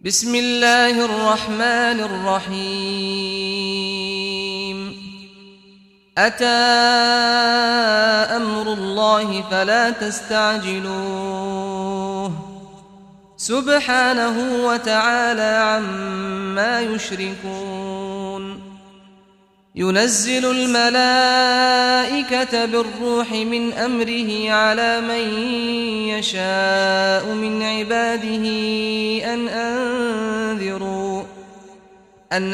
بسم الله الرحمن الرحيم أتى أمر الله فلا تستعجلوه سبحانه وتعالى عما يشركون ينزل الملائكة بالروح من أمره على من يشاء من عباده أن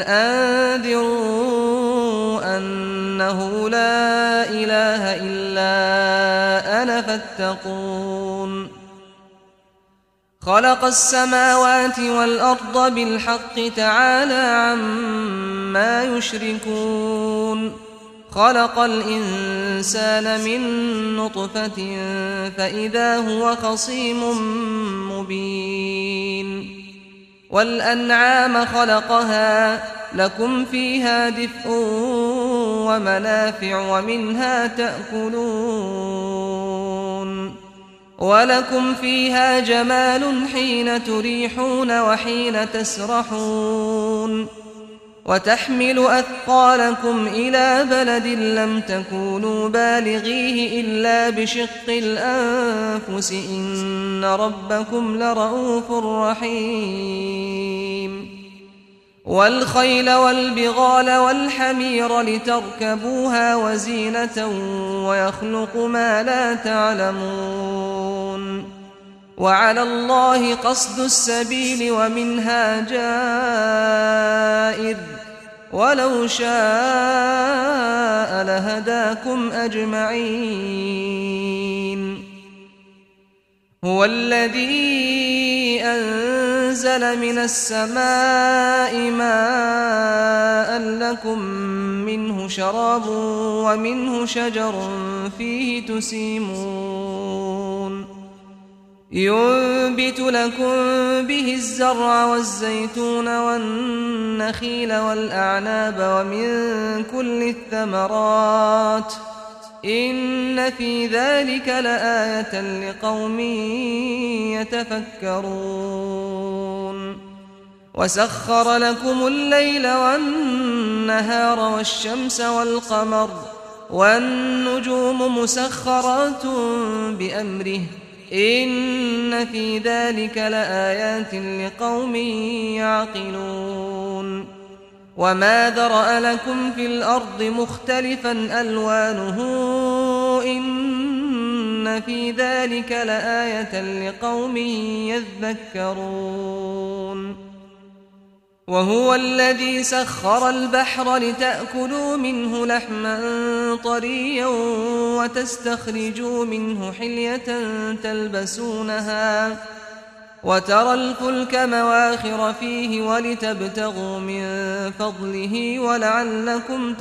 أنذروا أنه لا إله إلا أنا فاتقون خلق السماوات والأرض بالحق تعالى عما يشركون خلق الإنسان من نطفة فإذا هو خصيم مبين والأنعام خلقها لكم فيها دفء ومنافع ومنها تأكلون ولكم فيها جمال حين تريحون وحين تسرحون وتحمل أثقالكم إلى بلد لم تكونوا بالغيه إلا بشق الأنفس إن ربكم لرؤوف رحيم والخيل والبغال والحمير لتركبوها وزينة ويخلق ما لا تعلمون وعلى الله قصد السبيل ومنها جائر ولو شاء لهداكم أجمعين هو الذي أنزل من السماء ماء لكم منه شراب ومنه شجر فيه تسيمون ينبت لكم به الزرع والزيتون والنخيل والأعناب ومن كل الثمرات إن في ذلك لآية لقوم يتفكرون وسخر لكم الليل والنهار والشمس والقمر والنجوم مسخرات بأمره إن في ذلك لآيات لقوم يعقلون وما ذرأ لكم في الأرض مختلفا ألوانه إن في ذلك لآية لقوم يذكرون وهو الذي سخر البحر لتأكلوا منه لحما طريا وتستخرجوا منه حلية تلبسونها وترى الفلك مواخر فيه ولتبتغوا من فضله ولعلكم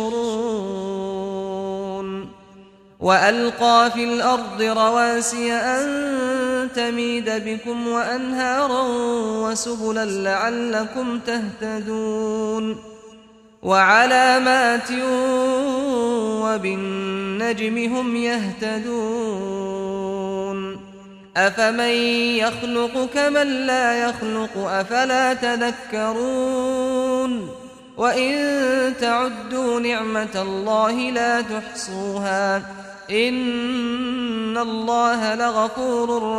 تشكرون وألقى في الأرض رواسي أن تميد بكم وأنهارا وسبلا لعلكم تهتدون وعلامات وبالنجم هم يهتدون أفمن يخلق كمن لا يخلق أفلا تذكرون وإن تعدوا نعمة الله لا تحصوها إن الله لغفور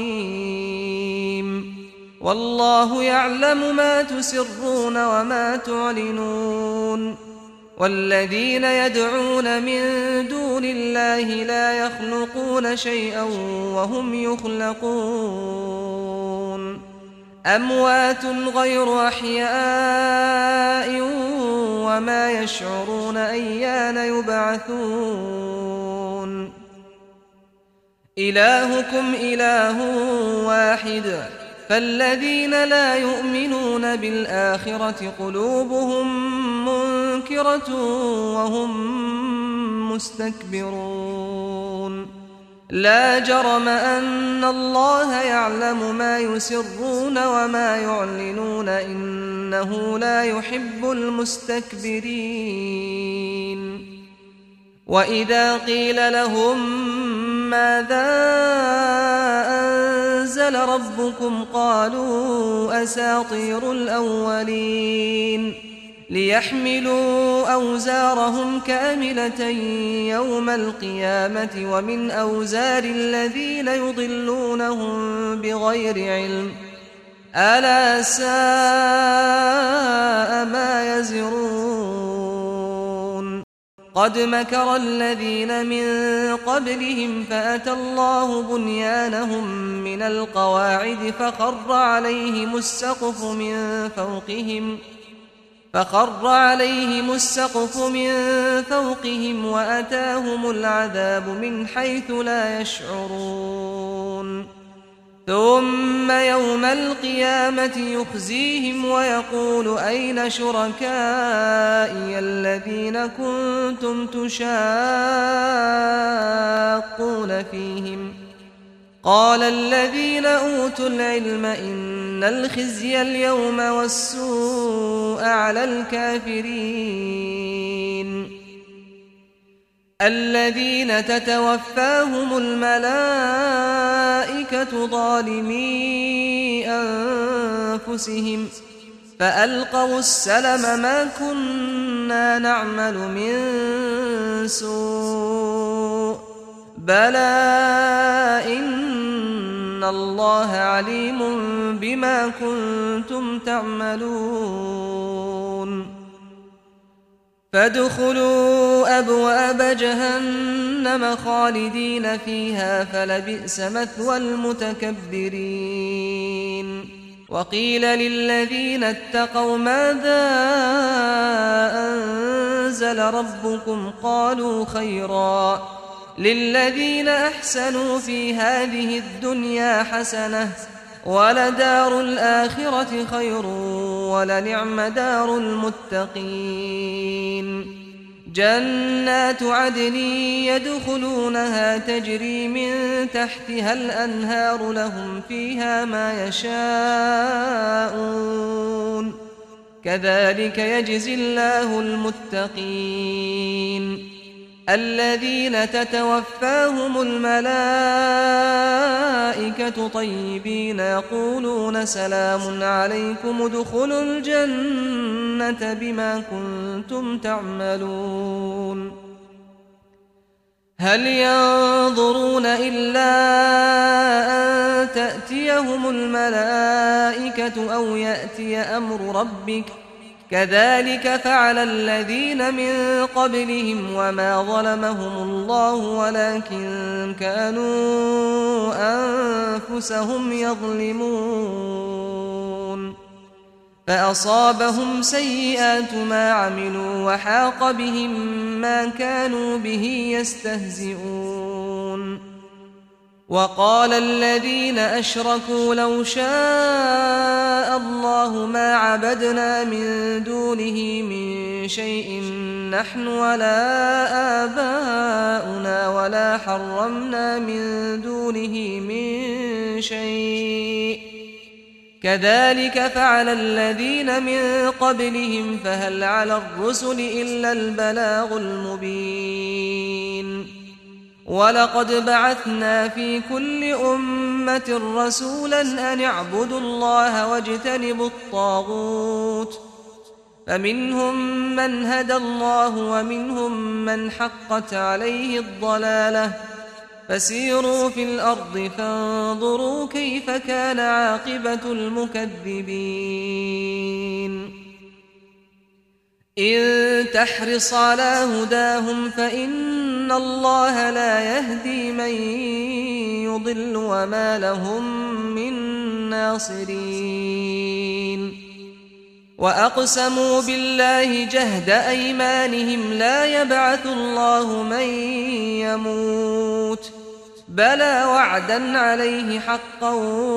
رحيم والله يعلم ما تسرون وما تعلنون والذين يدعون من دون الله لا يخلقون شيئا وهم يخلقون أموات غير أحياء وما يشعرون أيان يبعثون إلهكم إله واحد فالذين لا يؤمنون بالآخرة قلوبهم منكرة وهم مستكبرون لا جرم أن الله يعلم ما يسرون وما يعلنون إنه لا يحب المستكبرين وإذا قيل لهم ماذا أنزل أنزل ربكم قالوا أساطير الأولين ليحملوا أوزارهم كاملة يوم القيامة ومن أوزار الذين يضلونهم بغير علم ألا ساء ما يزرون قد مكر الذين من قبلهم فأتى الله بنيانهم من القواعد فخر عليهم السقف من فوقهم وأتاهم العذاب من حيث لا يشعرون ثم يوم القيامة يخزيهم ويقول أين شركائي الذين كنتم تشاقون فيهم قال الذين أوتوا العلم إن الخزي اليوم والسوء على الكافرين الذين تتوفاهم الملائكة ظالمي أنفسهم فألقوا السلم ما كنا نعمل من سوء بلى إن الله عليم بما كنتم تعملون فادخلوا أبواب جهنم خالدين فيها فلبئس مثوى المتكبرين وقيل للذين اتقوا ماذا أنزل ربكم قالوا خيرا للذين أحسنوا في هذه الدنيا حسنة ولدار الآخرة خير ولنعم دار المتقين جنات عدن يدخلونها تجري من تحتها الأنهار لهم فيها ما يشاءون كذلك يجزي الله المتقين الذين تتوفاهم الملائكة طيبين يقولون سلام عليكم ادخلوا الجنة بما كنتم تعملون هل ينظرون إلا أن تأتيهم الملائكة أو يأتي أمر ربك كذلك فعل الذين من قبلهم وما ظلمهم الله ولكن كانوا أنفسهم يظلمون فأصابهم سيئات ما عملوا وحاق بهم ما كانوا به يستهزئون وقال الذين أشركوا لو شاء الله ما عبدنا من دونه من شيء نحن ولا آباؤنا ولا حرمنا من دونه من شيء كذلك فعل الذين من قبلهم فهل على الرسل إلا البلاغ المبين ولقد بعثنا في كل أمة رسولا أن اعبدوا الله واجتنبوا الطاغوت فمنهم من هدى الله ومنهم من حقت عليه الضلالة فسيروا في الأرض فانظروا كيف كان عاقبة المكذبين إن تحرص على هداهم فإن الله لا يهدي من يضل وما لهم من ناصرين وأقسموا بالله جهد أيمانهم لا يبعث الله من يموت بلى وعدا عليه حقا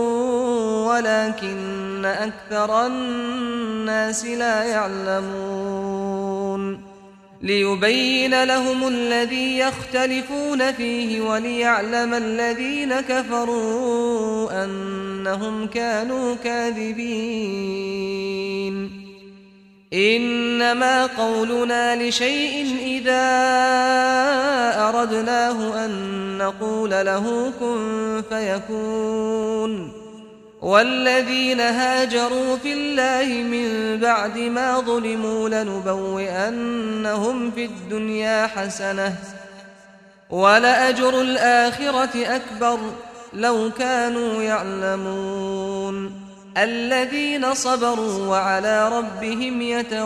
ولكن أكثر الناس لا يعلمون ليبين لهم الذي يختلفون فيه وليعلم الذين كفروا أنهم كانوا كاذبين إنما إنما قولنا لشيء إذا أردناه أن نقول له كن فيكون والذين هاجروا في الله من بعد ما ظلموا لنبوئنهم في الدنيا حسنة ولأجر الآخرة أكبر لو كانوا يعلمون الذين صبروا وعلى ربهم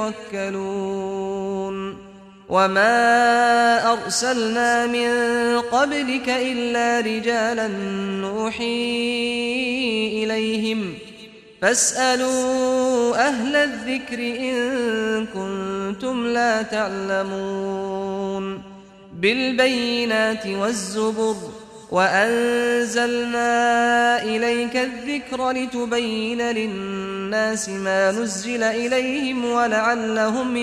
يتوكلون وما أرسلنا من قبلك إلا رجالا نوحي إليهم فاسألوا أهل الذكر إن كنتم لا تعلمون بالبينات والزبر وأنزلنا إليك الذكر لتبين للناس ما نزل إليهم ولعلهم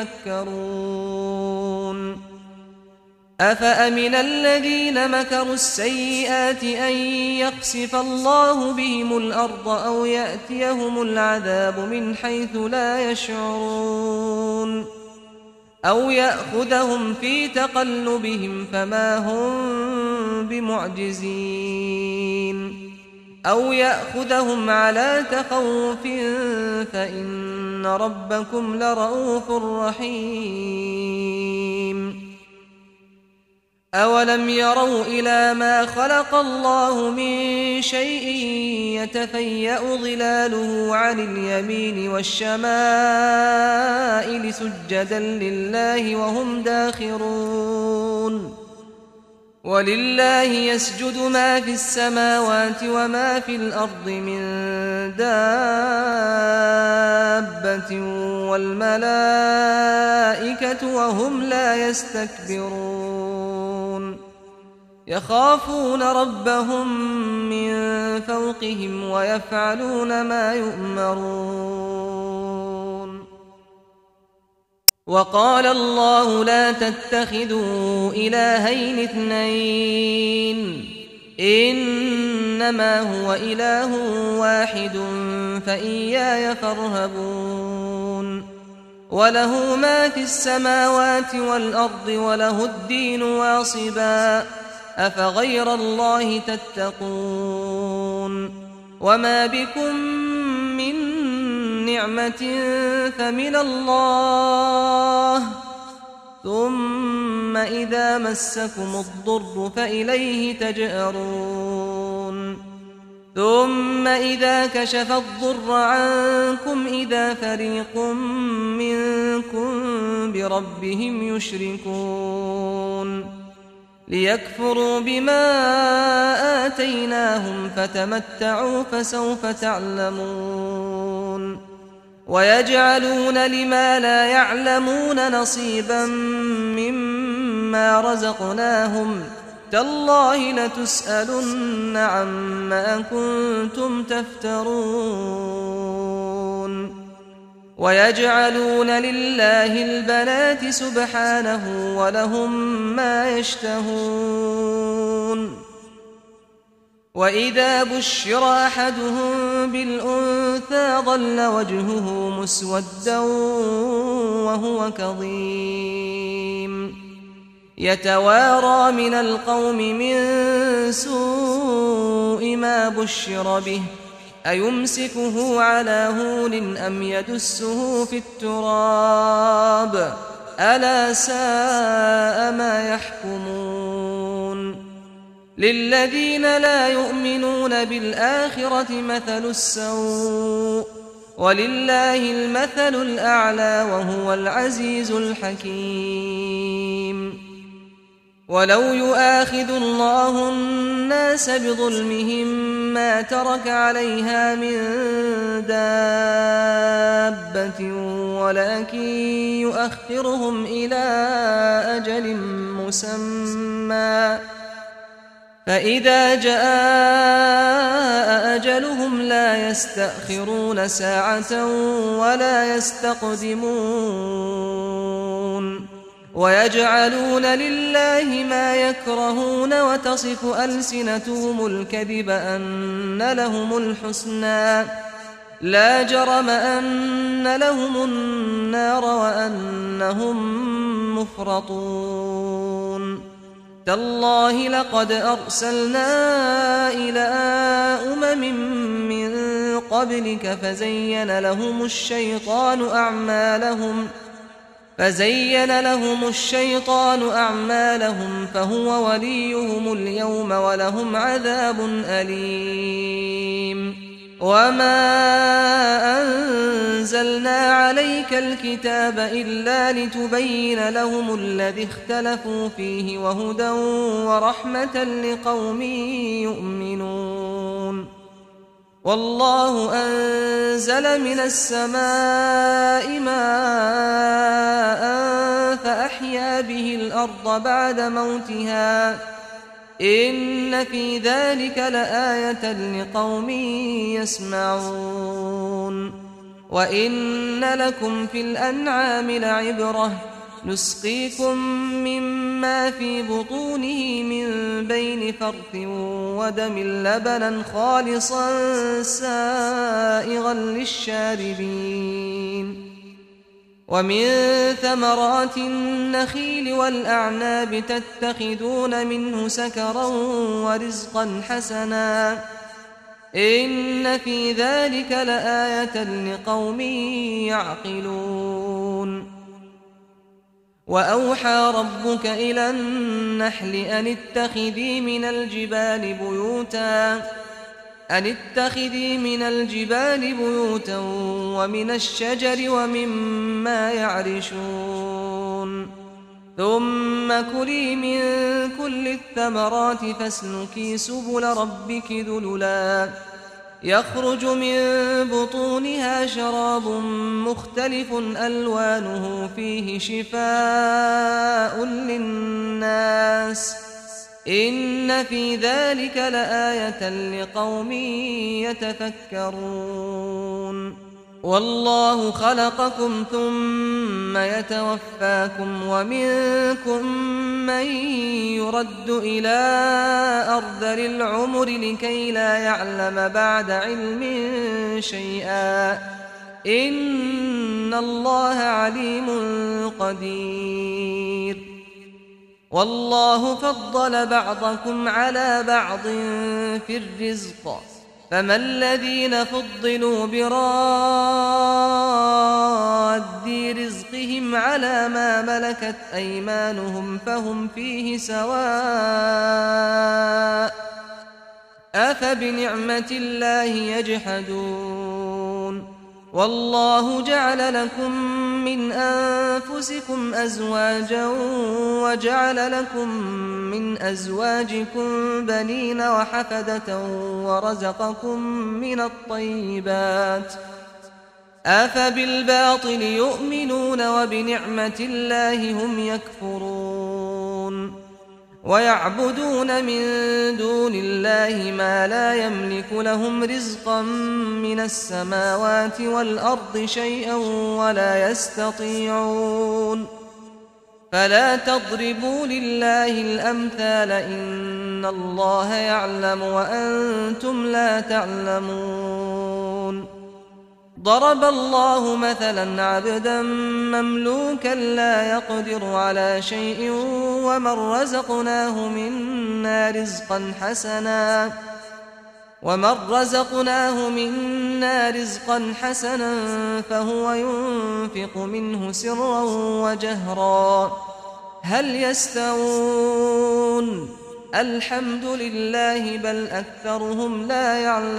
يتفكرون أفأمن الذين مكروا السيئات أن يخسف الله بهم الأرض أو يأتيهم العذاب من حيث لا يشعرون أو يأخذهم في تقلبهم فما هم بمعجزين أو يأخذهم على تخوف فإن ربكم لرؤوف رحيم أولم يروا إلى ما خلق الله من شيء يتفيأ ظلاله عن اليمين والشمائل سجدا لله وهم داخرون ولله يسجد ما في السماوات وما في الأرض من دابة والملائكة وهم لا يستكبرون يخافون ربهم من فوقهم ويفعلون ما يؤمرون وقال الله لا تتخذوا إلهين اثنين إنما هو إله واحد فإياي فارهبون وله ما في السماوات والأرض وله الدين واصبا أفغير الله تتقون وما بكم من نعمة فمن الله ثم إذا مسكم الضر فإليه تجأرون ثم إذا كشف الضر عنكم إذا فريق منكم بربهم يشركون ليكفروا بما آتيناهم فتمتعوا فسوف تعلمون ويجعلون لما لا يعلمون نصيبا مما رزقناهم تالله لتسألن عما كنتم تفترون ويجعلون لله البنات سبحانه ولهم ما يشتهون وإذا بشر أحدهم بالأنثى ظل وجهه مسودا وهو كظيم يتوارى من القوم من سوء ما بشر به أيمسكه على هون أم يدسه في التراب ألا ساء ما يحكمون للذين لا يؤمنون بالآخرة مثل السوء ولله المثل الأعلى وهو العزيز الحكيم ولو يؤاخذ الله الناس بظلمهم ما ترك عليها من دابة ولكن يؤخرهم إلى أجل مسمى فإذا جاء أجلهم لا يستأخرون ساعة ولا يستقدمون ويجعلون لله ما يكرهون وتصف ألسنتهم الكذب أن لهم الحسنى لا جرم أن لهم النار وأنهم مفرطون تالله لقد أرسلنا إلى من قبلك فزين لهم الشيطان أعمالهم فهو وليهم اليوم ولهم عذاب أليم وما أنزلنا عليك الكتاب إلا لتبين لهم الذي اختلفوا فيه وهدى ورحمة لقوم يؤمنون والله أنزل من السماء ماء فأحيا به الأرض بعد موتها إن في ذلك لآية لقوم يسمعون وإن لكم في الأنعام لعبرة نسقيكم مما في بطونه من بين فرث ودم لبنا خالصا سائغا للشاربين ومن ثمرات النخيل والأعناب تتخذون منه سكرا ورزقا حسنا إن في ذلك لآية لقوم يعقلون وأوحى ربك إلى النحل أن اتخذي من الجبال بيوتا ومن الشجر ومما يعرشون ثم كلي من كل الثمرات فاسلكي سبل ربك ذللا يخرج من بطونها شراب مختلف ألوانه فيه شفاء للناس إن في ذلك لآية لقوم يتفكرون والله خلقكم ثم يتوفاكم ومنكم من يرد إلى أرذل العمر لكي لا يعلم بعد علم شيئا إن الله عليم قدير والله فضل بعضكم على بعض في الرزق فما الذين فضلوا براد رزقهم على ما ملكت أيمانهم فهم فيه سواء أفبنعمة الله يجحدون والله جعل لكم من أنفسكم أزواجا وجعل لكم من أزواجكم بنين وحفدة ورزقكم من الطيبات أفبالباطل يؤمنون وبنعمة الله هم يكفرون ويعبدون من دون الله ما لا يملك لهم رزقا من السماوات والأرض شيئا ولا يستطيعون فلا تضربوا لله الأمثال إن الله يعلم وأنتم لا تعلمون ضرب الله مثلا عبدا مملوكا لا يقدر على شيء ومن رزقناه منا رزقا حسنا فهو ينفق منه سرا وجهرا هل يستوون الحمد لله بل أكثرهم لا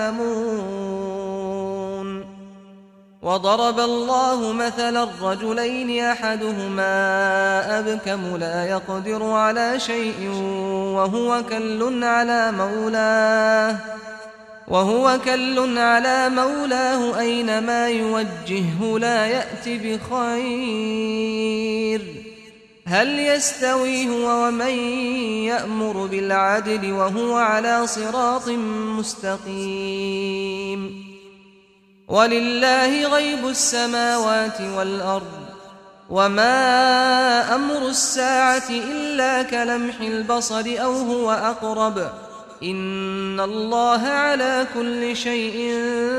يعلمون وضرب الله مثلا الرجلين أحدهما أبكم لا يقدر على شيء وهو كل على مولاه أينما يوجهه لا يأتي بخير هل يستوي هو ومن يأمر بالعدل وهو على صراط مستقيم ولله غيب السماوات والأرض وما أمر الساعة إلا كلمح البصر أو هو أقرب إن الله على كل شيء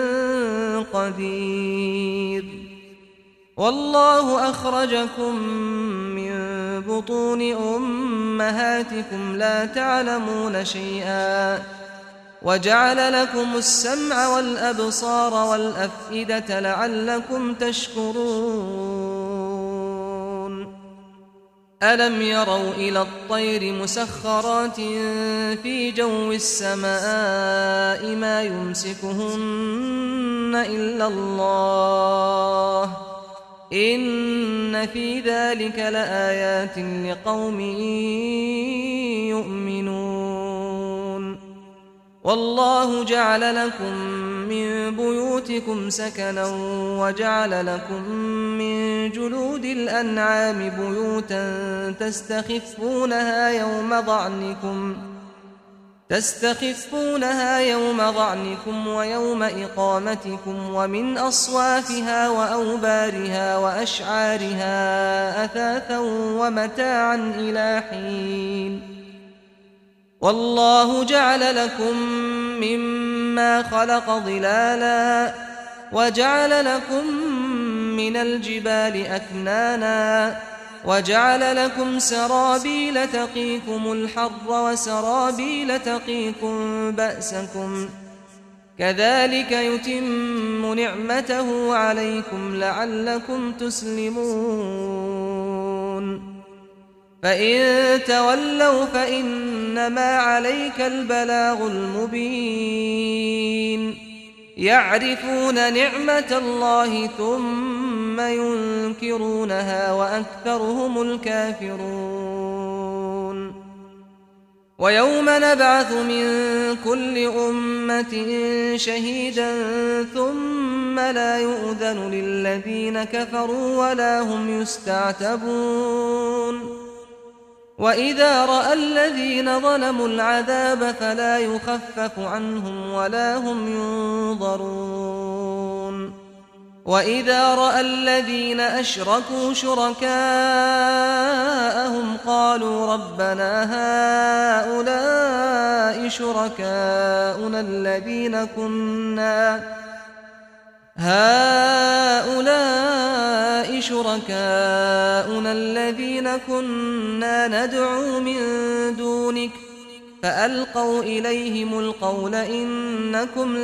قدير والله أخرجكم من بطون أمهاتكم لا تعلمون شيئا وجعل لكم السمع والأبصار والأفئدة لعلكم تشكرون ألم يروا إلى الطير مسخرات في جو السماء ما يمسكهن إلا الله إن في ذلك لآيات لقوم يؤمنون والله جعل لكم من بيوتكم سكنا وجعل لكم من جلود الأنعام بيوتا تستخفونها يوم ضعنكم ويوم إقامتكم ومن أصوافها وأوبارها وأشعارها أثاثا ومتاعا إلى حين والله جعل لكم مما خلق ظلالا وجعل لكم من الجبال أكنانا وجعل لكم سرابيل تقيكم الحر وسرابيل تقيكم بأسكم كذلك يتم نعمته عليكم لعلكم تسلمون فإن تولوا فإنما عليك البلاغ المبين يعرفون نعمة الله ثم ينكرونها وأكثرهم الكافرون ويوم نبعث من كل أمة شهيدا ثم لا يؤذن للذين كفروا ولا هم يستعتبون وإذا رأى الذين ظلموا العذاب فلا يخفف عنهم ولا هم ينظرون وإذا رأى الذين أشركوا شركاءهم قالوا ربنا هؤلاء شركاؤنا الذين كنا ندعو من دونك فألقوا إليهم القول إنكم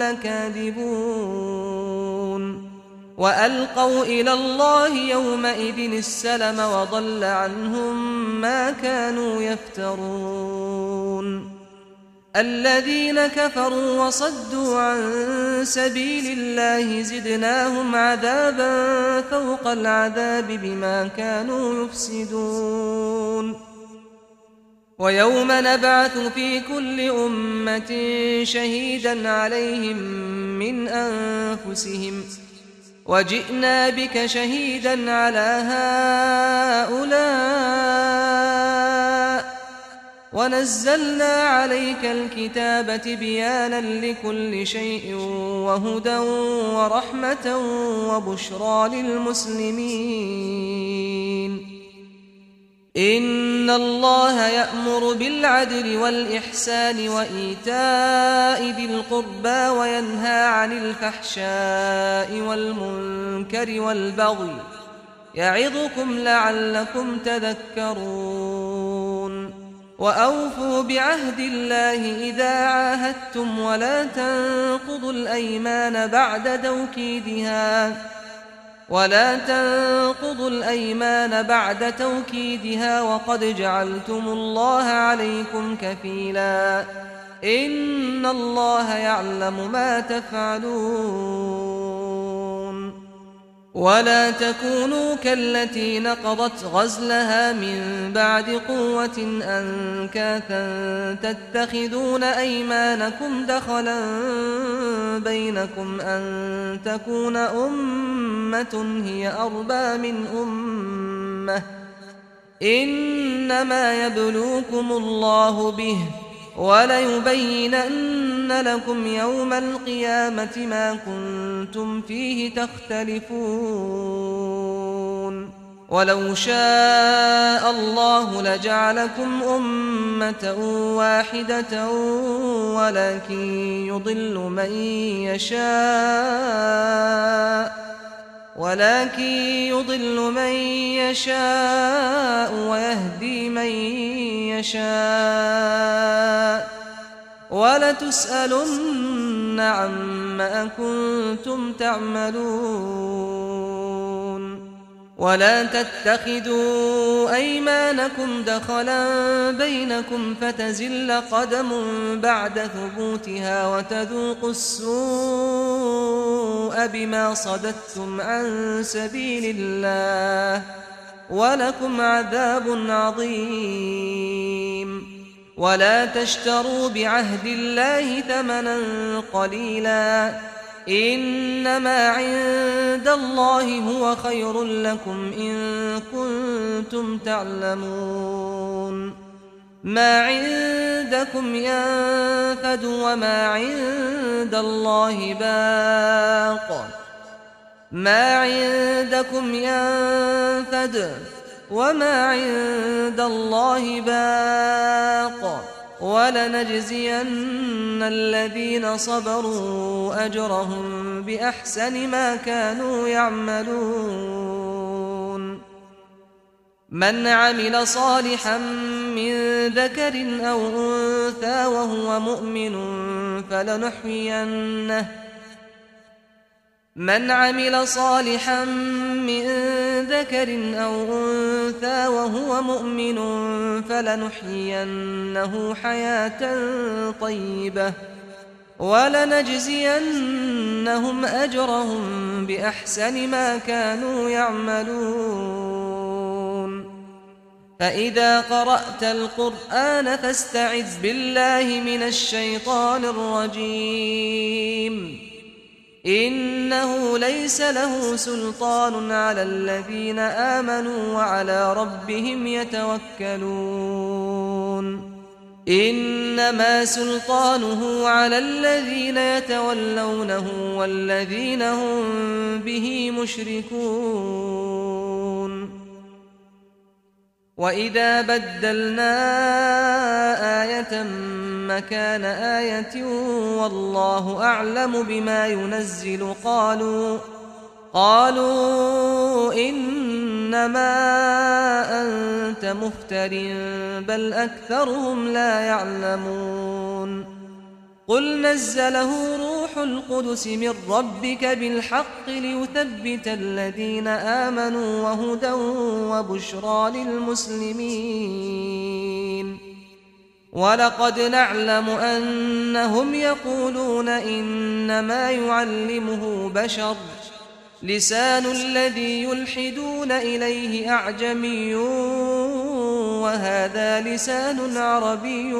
لكاذبون وألقوا إلى الله يومئذ السلم وضل عنهم ما كانوا يفترون الذين كفروا وصدوا عن سبيل الله زدناهم عذابا فوق العذاب بما كانوا يفسدون ويوم نبعث في كل أمة شهيدا عليهم من أنفسهم وجئنا بك شهيدا على هؤلاء ونزلنا عليك الكتاب تبيانا لكل شيء وهدى ورحمة وبشرى للمسلمين إن الله يأمر بالعدل والإحسان وإيتاء ذي القربى وينهى عن الفحشاء والمنكر والبغي يعظكم لعلكم تذكرون وأوفوا بعهد الله إذا عاهدتم ولا تنقضوا الأيمان بعد توكيدها وقد جعلتم الله عليكم كفيلا إن الله يعلم ما تفعلون ولا تكونوا كالتي نقضت غزلها من بعد قوة أنكاثا تتخذون أيمانكم دخلا بينكم أن تكون أمة هي أربى من أمة إنما يبلوكم الله به وليبينن لكم يوم القيامة ما كنتم فيه تختلفون ولو شاء الله لجعلكم أمة واحدة ولكن يضل من يشاء ويهدي من يشاء ولتسألن عما كنتم تعملون ولا تتخذوا أيمانكم دخلا بينكم فتزل قدم بعد ثبوتها وتذوقوا السوء بما صددتم عن سبيل الله ولكم عذاب عظيم ولا تشتروا بعهد الله ثمنا قليلا إنما عند الله هو خير لكم إن كنتم تعلمون ما عندكم ينفد وما عند الله باق ما عندكم ينفد وما عند الله باق ولنجزين الذين صبروا أجرهم بأحسن ما كانوا يعملون من عمل صالحا من ذكر أو أنثى وهو مؤمن فلنحيينه حياة طيبة ولنجزينهم أجرهم بأحسن ما كانوا يعملون فإذا قرأت القرآن فاستعذ بالله من الشيطان الرجيم إنه ليس له سلطان على الذين آمنوا وعلى ربهم يتوكلون إنما سلطانه على الذين يتولونه والذين هم به مشركون وإذا بدلنا آية مكان آية والله أعلم بما ينزل قالوا إنما أنت مفتر بل أكثرهم لا يعلمون قل نزله روح القدس من ربك بالحق ليثبت الذين آمنوا وهدى وبشرى للمسلمين ولقد نعلم أنهم يقولون إنما يعلمه بشر لسان الذي يلحدون إليه أعجمي وهذا لسان عربي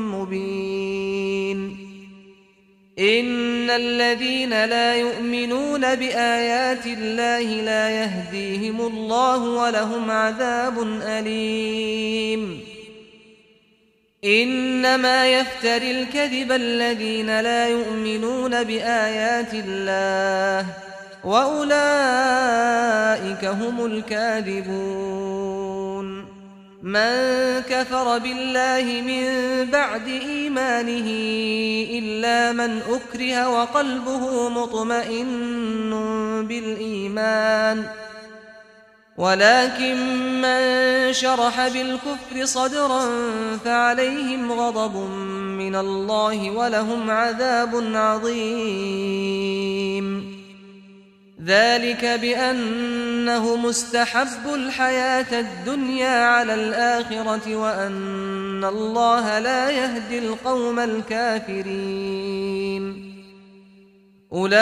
مبين إن الذين لا يؤمنون بآيات الله لا يهديهم الله ولهم عذاب أليم إنما يفتري الكذب الذين لا يؤمنون بآيات الله وأولئك هم الكاذبون من كفر بالله من بعد إيمانه إلا من أكره وقلبه مطمئن بالإيمان ولكن من شرح بالكفر صدرا فعليهم غضب من الله ولهم عذاب عظيم ذلك بأنه مستحب الحياة الدنيا على الآخرة وأن الله لا يهدي القوم الكافرين أولئك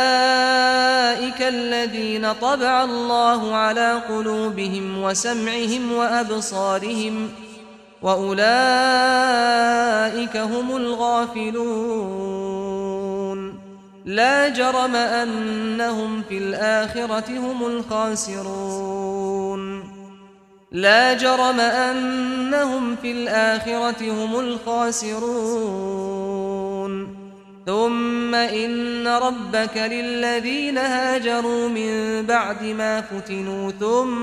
الذين طبع الله على قلوبهم وسمعهم وأبصارهم وأولئك هم الغافلون لا جرم أنهم في الآخرة هم الخاسرون ثم إن ربك للذين هاجروا من بعد ما فتنوا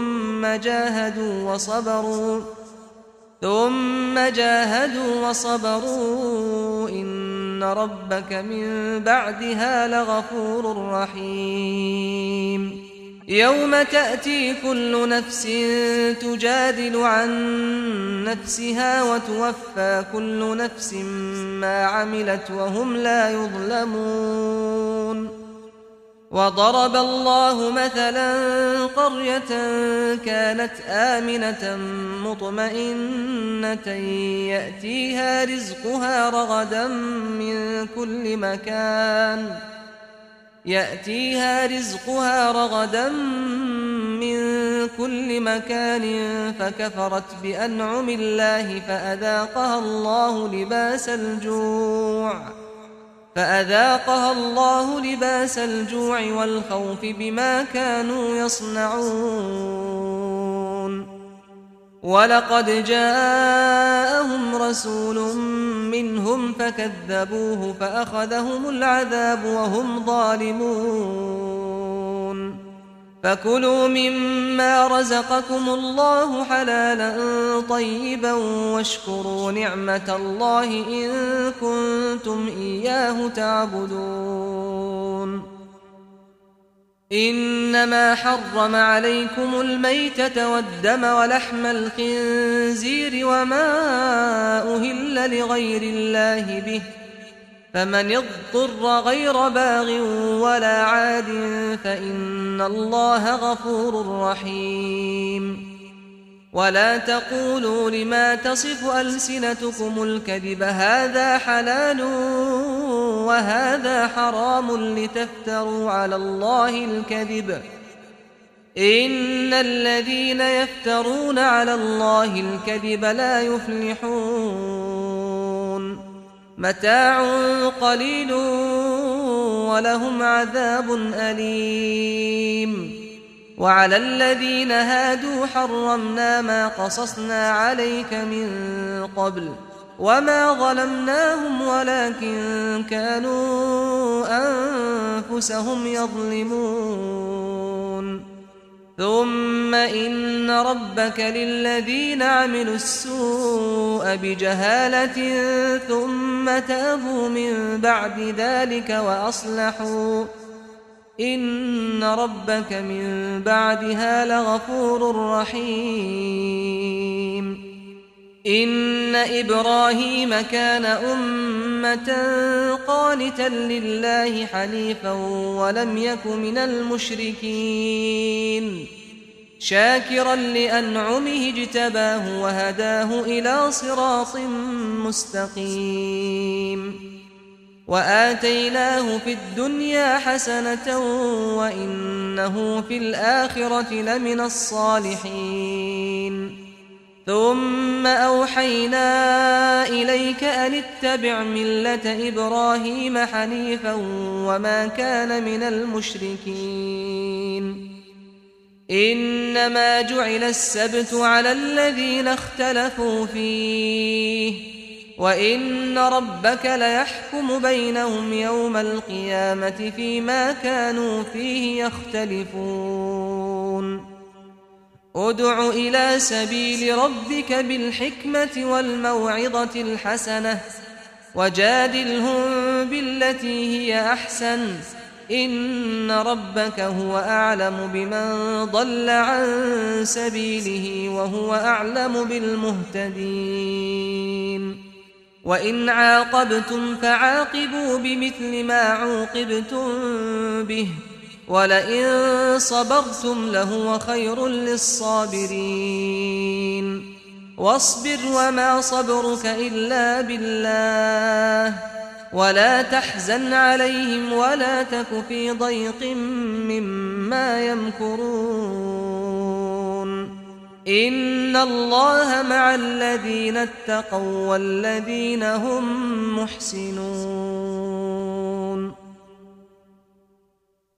ثم جاهدوا وصبروا إن ربك من بعدها لغفور رحيم يوم تأتي كل نفس تجادل عن نفسها وتوفى كل نفس ما عملت وهم لا يظلمون وضرب الله مثلا قرية كانت آمنة مطمئنة يأتيها رزقها رغدا من كل مكان فكفرت بأنعم الله فأذاقها الله لباس الجوع والخوف بما كانوا يصنعون ولقد جاءهم رسول منهم فكذبوه فأخذهم العذاب وهم ظالمون فكلوا مما رزقكم الله حلالا طيبا واشكروا نعمة الله إن كنتم إياه تعبدون إنما حرم عليكم الميتة والدم ولحم الخنزير وما أهل لغير الله به فمن اضطر غير باغ ولا عاد فإن الله غفور رحيم ولا تقولوا لما تصف ألسنتكم الكذب هذا حلال وهذا حرام لتفتروا على الله الكذب إن الذين يفترون على الله الكذب لا يفلحون متاع قليل ولهم عذاب أليم وعلى الذين هادوا حرمنا ما قصصنا عليك من قبل وما ظلمناهم ولكن كانوا أنفسهم يظلمون ثم إن ربك للذين عملوا السوء بجهالة ثم تابوا من بعد ذلك وأصلحوا إن ربك من بعدها لغفور رحيم إن إبراهيم كان أمة قانتا لله حنيفا ولم يك من المشركين شاكرا لأنعمه اجتباه وهداه إلى صراط مستقيم وآتيناه في الدنيا حسنة وإنه في الآخرة لمن الصالحين ثم أوحينا إليك أن اتبع ملة إبراهيم حنيفا وما كان من المشركين إنما جعل السبت على الذين اختلفوا فيه وإن ربك ليحكم بينهم يوم القيامة فيما كانوا فيه يختلفون ادع إلى سبيل ربك بالحكمة والموعظة الحسنة وجادلهم بالتي هي أحسن إن ربك هو أعلم بمن ضل عن سبيله وهو أعلم بالمهتدين وإن عاقبتم فعاقبوا بمثل ما عوقبتم به ولئن صبرتم لهو خير للصابرين واصبر وما صبرك إلا بالله ولا تحزن عليهم ولا تك في ضيق مما يمكرون إن الله مع الذين اتقوا والذين هم محسنون